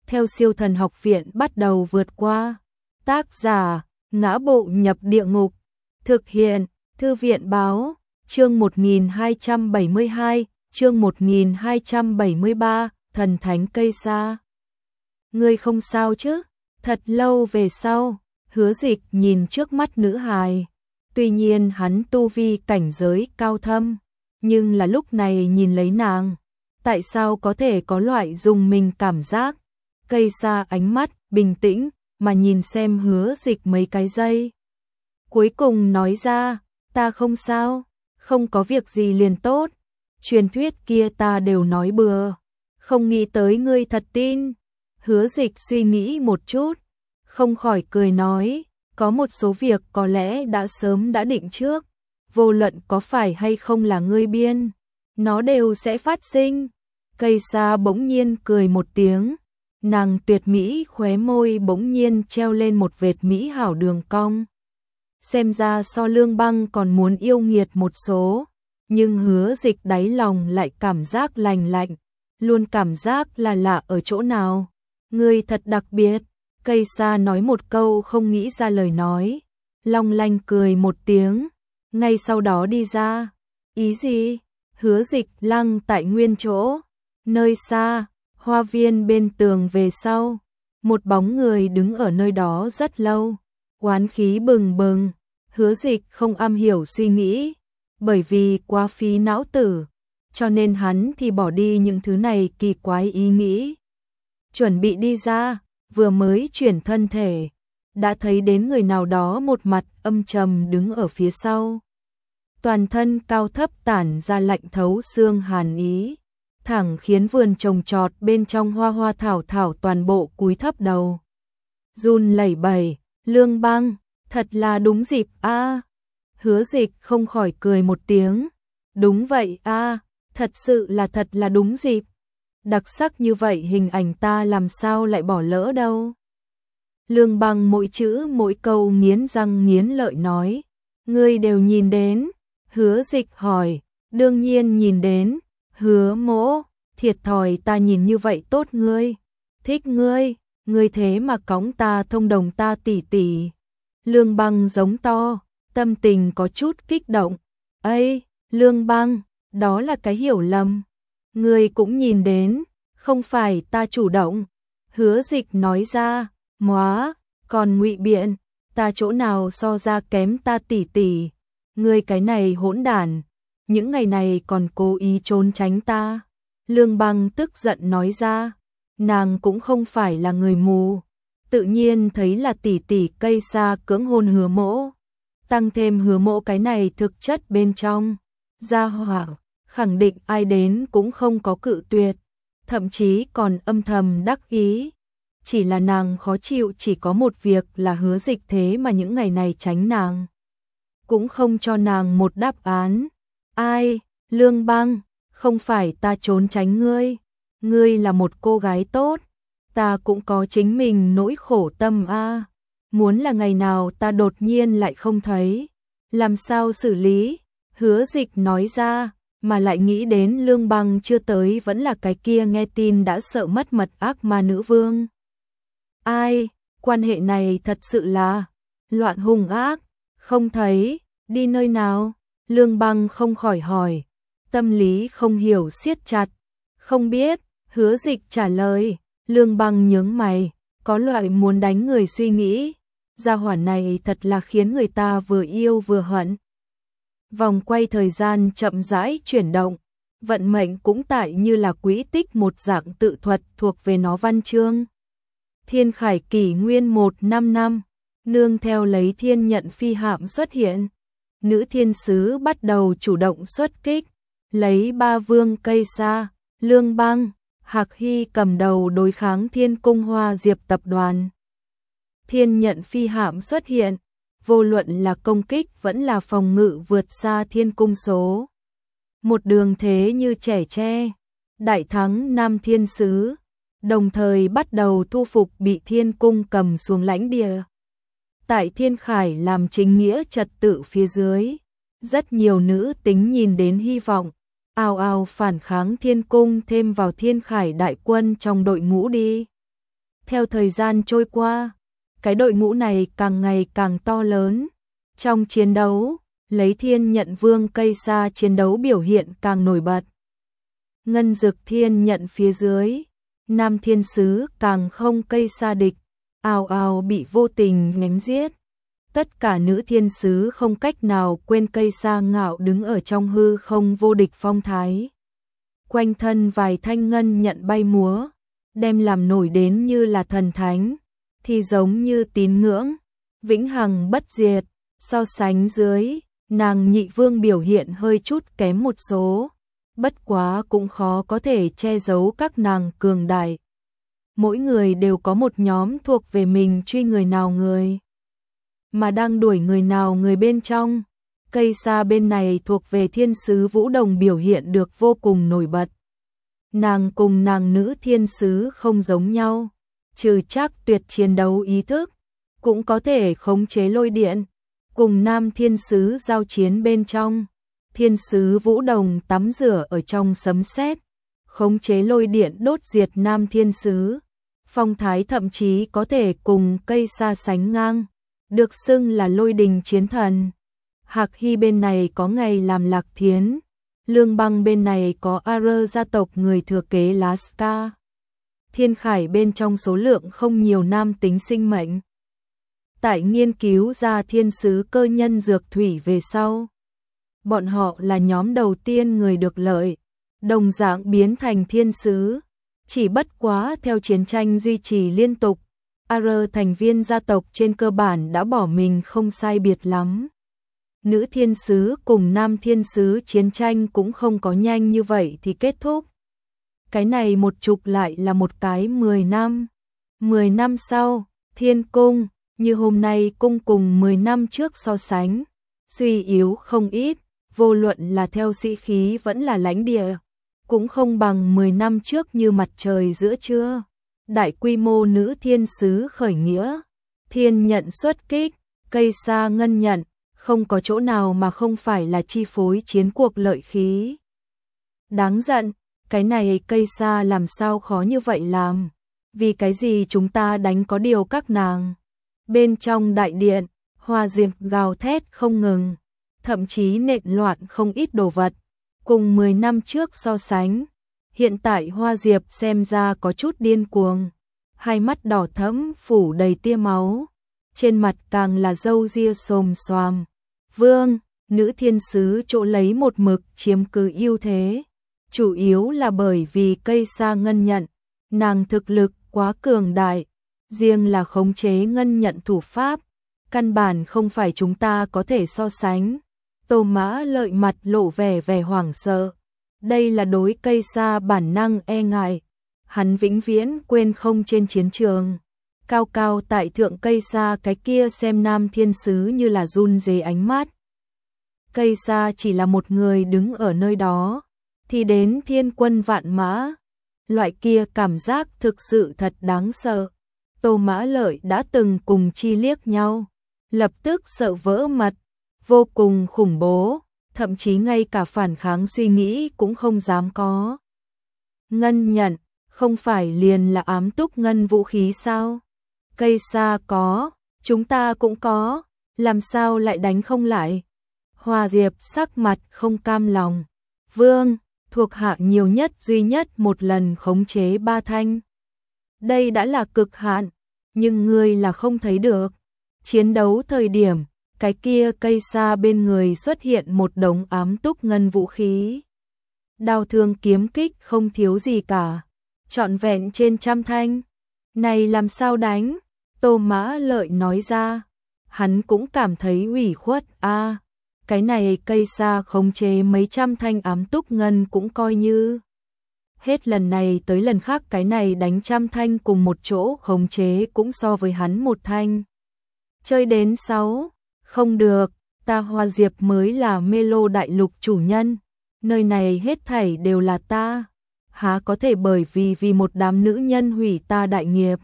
theo Siêu Thần Học Viện bắt đầu vượt qua. Tác giả: Ngã Bộ Nhập Địa Ngục. Thực hiện: Thư viện báo. Chương 1272, chương 1273, Thần Thánh Cây Sa. Ngươi không sao chứ? Thật lâu về sau, Hứa Dịch nhìn trước mắt nữ hài. Tuy nhiên hắn tu vi cảnh giới cao thâm, nhưng là lúc này nhìn lấy nàng, tại sao có thể có loại dùng mình cảm giác. Cây Sa ánh mắt bình tĩnh mà nhìn xem Hứa Dịch mấy cái giây. Cuối cùng nói ra, ta không sao, không có việc gì liền tốt. Truyền thuyết kia ta đều nói bừa, không nghĩ tới ngươi thật tin. Hứa Dịch suy nghĩ một chút, không khỏi cười nói, có một số việc có lẽ đã sớm đã định trước, vô luận có phải hay không là ngươi biên, nó đều sẽ phát sinh. Cây Sa bỗng nhiên cười một tiếng, nàng tuyệt mỹ khóe môi bỗng nhiên treo lên một vệt mỹ hảo đường cong. Xem ra so Lương Băng còn muốn yêu nghiệt một số, nhưng Hứa Dịch đáy lòng lại cảm giác lành lạnh, luôn cảm giác là lạ ở chỗ nào. Ngươi thật đặc biệt. Cây Sa nói một câu không nghĩ ra lời nói, long lanh cười một tiếng, ngay sau đó đi ra. Ý gì? Hứa Dịch lăng tại nguyên chỗ. Nơi xa, hoa viên bên tường về sau, một bóng người đứng ở nơi đó rất lâu, oán khí bừng bừng. Hứa Dịch không am hiểu suy nghĩ, bởi vì quá phí não tử, cho nên hắn thì bỏ đi những thứ này kỳ quái ý nghĩ. Chuẩn bị đi ra, vừa mới chuyển thân thể, đã thấy đến người nào đó một mặt âm trầm đứng ở phía sau. Toàn thân cao thấp tản ra lạnh thấu xương hàn ý, thẳng khiến vườn trồng trọt bên trong hoa hoa thảo thảo toàn bộ cúi thấp đầu. Run lẩy bẩy, Lương Băng, thật là đúng dịp a. Hứa Dịch không khỏi cười một tiếng. Đúng vậy a, thật sự là thật là đúng dịp. Đặc sắc như vậy hình ảnh ta làm sao lại bỏ lỡ đâu. Lương Băng mỗi chữ mỗi câu nghiến răng nghiến lợi nói. Ngươi đều nhìn đến. Hứa Dịch hỏi. Đương nhiên nhìn đến. Hứa Mỗ, thiệt thòi ta nhìn như vậy tốt ngươi. Thích ngươi, ngươi thế mà cõng ta thông đồng ta tỉ tỉ. Lương Băng giống to, tâm tình có chút kích động. Ây, Lương Băng, đó là cái hiểu lầm. Ngươi cũng nhìn đến, không phải ta chủ động. Hứa Dịch nói ra, móa, còn ngụy biện, ta chỗ nào so ra kém ta tỉ tỉ. Ngươi cái này hỗn đản, những ngày này còn cố ý trốn tránh ta. Lương Băng tức giận nói ra, nàng cũng không phải là người mù, tự nhiên thấy là tỉ tỉ Cây Sa cưỡng hôn Hứa Mỗ, tăng thêm Hứa Mỗ cái này thực chất bên trong, gia hỏa, khẳng định ai đến cũng không có cự tuyệt, thậm chí còn âm thầm đắc ý. Chỉ là nàng khó chịu chỉ có một việc là Hứa Dịch thế mà những ngày này tránh nàng, cũng không cho nàng một đáp án. Ai, Lương Băng, không phải ta trốn tránh ngươi, ngươi là một cô gái tốt, ta cũng có chính mình nỗi khổ tâm a. Muốn là ngày nào ta đột nhiên lại không thấy, làm sao xử lý? Hứa Dịch nói ra, mà lại nghĩ đến Lương Băng chưa tới vẫn là cái kia nghe tin đã sợ mất mật ác ma nữ vương. Ai, quan hệ này thật sự là loạn hung ác, không thấy, đi nơi nào? Lương Băng không khỏi hỏi, tâm lý không hiểu siết chặt. Không biết, Hứa Dịch trả lời. Lương Băng nhướng mày, có loại muốn đánh người suy nghĩ. Gia hỏa này thật là khiến người ta vừa yêu vừa hận. Vòng quay thời gian chậm rãi chuyển động, vận mệnh cũng tại như là quỹ tích một dạng tự thuật thuộc về nó văn chương. Thiên Khải kỷ nguyên 155 năm, nương theo lấy thiên nhận phi hạm xuất hiện. Nữ thiên sứ bắt đầu chủ động xuất kích, lấy ba vương Cây Sa, Lương Băng, Hạc Hy cầm đầu đối kháng Thiên Cung Hoa Diệp tập đoàn. Thiên nhận phi hạm xuất hiện, vô luận là công kích vẫn là phòng ngự vượt xa Thiên Cung số. Một đường thế như trẻ tre, đại thắng Nam Thiên Sứ, đồng thời bắt đầu thu phục bị Thiên Cung cầm xuống lãnh địa. Tại Thiên Khải làm chính nghĩa trật tự phía dưới, rất nhiều nữ tính nhìn đến hy vọng, ào ào phản kháng Thiên Cung thêm vào Thiên Khải đại quân trong đội ngũ đi. Theo thời gian trôi qua, cái đội ngũ này càng ngày càng to lớn. Trong chiến đấu, lấy Thiên Nhận Vương Cây Sa chiến đấu biểu hiện càng nổi bật. Ngân Dực Thiên Nhận phía dưới, Nam Thiên Sứ càng không Cây Sa địch, ào ào bị vô tình ném giết. Tất cả nữ thiên sứ không cách nào quên Cây Sa ngạo đứng ở trong hư không vô địch phong thái. Quanh thân vài thanh ngân nhận bay múa, đem làm nổi đến như là thần thánh, thì giống như tín ngưỡng, vĩnh hằng bất diệt. So sánh dưới, nàng Nhị Vương biểu hiện hơi chút kém một số, bất quá cũng khó có thể che giấu các nàng cường đại. Mỗi người đều có một nhóm thuộc về mình truy người nào người, mà đang đuổi người nào người bên trong. Cây Sa bên này thuộc về thiên sứ Vũ Đồng biểu hiện được vô cùng nổi bật. Nàng cùng nàng nữ thiên sứ không giống nhau, trừ chắc tuyệt chiến đấu ý thức, cũng có thể khống chế lôi điện. Cùng nam thiên sứ giao chiến bên trong, thiên sứ Vũ Đồng tắm rửa ở trong sấm sét, khống chế lôi điện đốt diệt nam thiên sứ. Phong thái thậm chí có thể cùng Cây Sa sánh ngang, được xưng là lôi đình chiến thần. Hạc Hy bên này có ngày làm Lạc Thiến, Lương Băng bên này có Arơ gia tộc người thừa kế Laska. Thiên Khải bên trong số lượng không nhiều nam tính sinh mệnh. Tại nghiên cứu ra thiên sứ cơ nhân dược thủy về sau, bọn họ là nhóm đầu tiên người được lợi, đồng dạng biến thành thiên sứ. Chỉ bất quá theo chiến tranh duy trì liên tục, Arơ thành viên gia tộc trên cơ bản đã bỏ mình không sai biệt lắm. Nữ thiên sứ cùng nam thiên sứ chiến tranh cũng không có nhanh như vậy thì kết thúc. Cái này một chục lại là một cái 10 năm. 10 năm sau, thiên cung, như hôm nay cung cùng 10 năm trước so sánh, suy yếu không ít, vô luận là theo sĩ khí vẫn là lãnh địa, cũng không bằng 10 năm trước như mặt trời giữa trưa. Đại quy mô nữ thiên sứ khởi nghĩa, thiên nhận xuất kích, Cây Sa ngân nhận, không có chỗ nào mà không phải là chi phối chiến cuộc lợi khí. Đáng giận, cái này Cây Sa làm sao khó như vậy làm? Vì cái gì chúng ta đánh có điều các nàng? Bên trong đại điện, Hoa Diệp gào thét không ngừng, thậm chí nện loạn không ít đồ vật. Cùng 10 năm trước so sánh, hiện tại Hoa Diệp xem ra có chút điên cuồng, hai mắt đỏ thẫm phủ đầy tia máu, trên mặt càng là râu ria xồm xoàm. Vương, nữ thiên sứ chỗ lấy một mực chiếm cứ ưu thế, chủ yếu là bởi vì Cây Sa ngân nhận, nàng thực lực quá cường đại, riêng là khống chế ngân nhận thủ pháp, căn bản không phải chúng ta có thể so sánh. Tô Mã Lợi mặt lộ vẻ hoảng sợ, đây là đối Cây Sa bản năng e ngại, hắn vĩnh viễn quên không trên chiến trường. Cao cao tại thượng Cây Sa cái kia xem nam thiên sứ như là run rế ánh mắt. Cây Sa chỉ là một người đứng ở nơi đó, thì đến thiên quân vạn mã, loại kia cảm giác thực sự thật đáng sợ. Tô Mã Lợi đã từng cùng chi liếc nhau, lập tức sợ vỡ mật, vô cùng khủng bố, thậm chí ngay cả phản kháng suy nghĩ cũng không dám có. Ngân nhận, không phải liền là ám túc ngân vũ khí sao? Cây Sa có, chúng ta cũng có, làm sao lại đánh không lại? Hoa Diệp sắc mặt không cam lòng. Vương, thuộc hạ nhiều nhất duy nhất một lần khống chế 3 thanh. Đây đã là cực hạn, nhưng ngươi là không thấy được. Chiến đấu thời điểm, cái kia Cây Sa bên người xuất hiện một đống ám túc ngân vũ khí. Đao thương kiếm kích không thiếu gì cả, trọn vẹn trên 100 thanh. Này làm sao đánh? Tô Mã Lợi nói ra, hắn cũng cảm thấy ủy khuất a. Cái này Cây Sa khống chế mấy trăm thanh ám túc ngân cũng coi như. Hết lần này tới lần khác cái này đánh 100 thanh cùng một chỗ khống chế cũng so với hắn một thanh. Chơi đến 6, không được, ta Hoa Diệp mới là Mê Lô đại lục chủ nhân, nơi này hết thảy đều là ta, há có thể bởi vì một đám nữ nhân hủy ta đại nghiệp.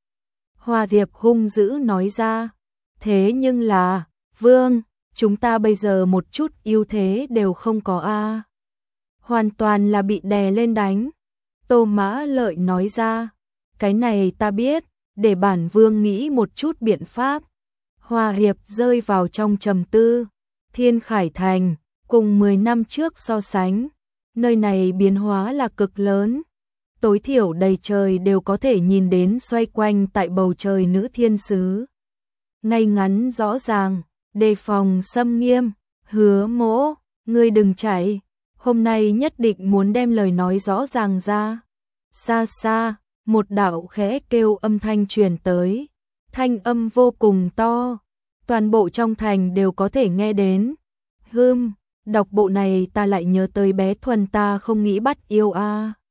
Hoa Diệp hung dữ nói ra, thế nhưng là, Vương, chúng ta bây giờ một chút ưu thế đều không có a. Hoàn toàn là bị đè lên đánh. Tô Mã Lợi nói ra, cái này ta biết, để bản vương nghĩ một chút biện pháp. Hòa Hiệp rơi vào trong trầm tư. Thiên Khải Thành, cùng 10 năm trước so sánh, nơi này biến hóa là cực lớn. Tối thiểu đầy trời đều có thể nhìn đến xoay quanh tại bầu trời nữ thiên sứ. Ngay ngắn rõ ràng, đề phòng xâm nghiêm, Hứa Mỗ, ngươi đừng chạy, hôm nay nhất định muốn đem lời nói rõ ràng ra. Xa xa, một đạo khẽ kêu âm thanh truyền tới, thanh âm vô cùng to, toàn bộ trong thành đều có thể nghe đến. Đọc bộ này ta lại nhớ tới bé Thuần ta không nghĩ bắt yêu a.